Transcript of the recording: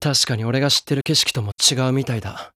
確かに俺が知ってる景色とも違うみたいだ。